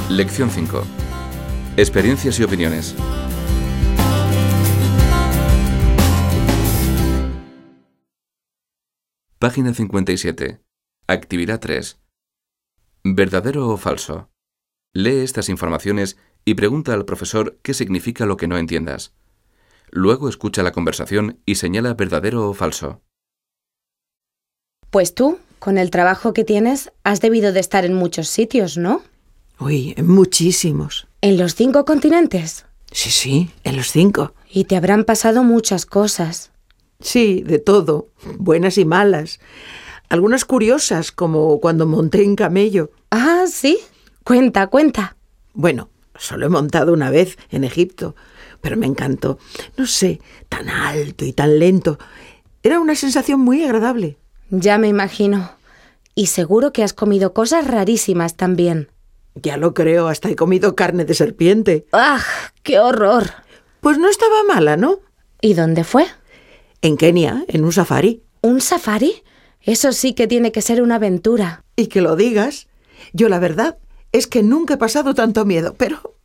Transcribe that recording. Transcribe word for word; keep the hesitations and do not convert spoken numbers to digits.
Lección cinco. Experiencias y opiniones. Página cincuenta y siete. Actividad tres. ¿Verdadero o falso? Lee estas informaciones y pregunta al profesor qué significa lo que no entiendas. Luego escucha la conversación y señala verdadero o falso. Pues tú, con el trabajo que tienes, has debido de estar en muchos sitios, ¿no? Uy, en muchísimos. ¿En los cinco continentes? Sí, sí, en los cinco. Y te habrán pasado muchas cosas. Sí, de todo, buenas y malas. Algunas curiosas, como cuando monté en camello. Ah, ¿sí? Cuenta, cuenta. Bueno, solo he montado una vez en Egipto, pero me encantó. No sé, tan alto y tan lento. Era una sensación muy agradable. Ya me imagino. Y seguro que has comido cosas rarísimas también. Ya lo creo, hasta he comido carne de serpiente. ¡Ah! ¡Qué horror! Pues no estaba mala, ¿no? ¿Y dónde fue? En Kenia, en un safari. ¿Un safari? Eso sí que tiene que ser una aventura. Y que lo digas. Yo la verdad es que nunca he pasado tanto miedo, pero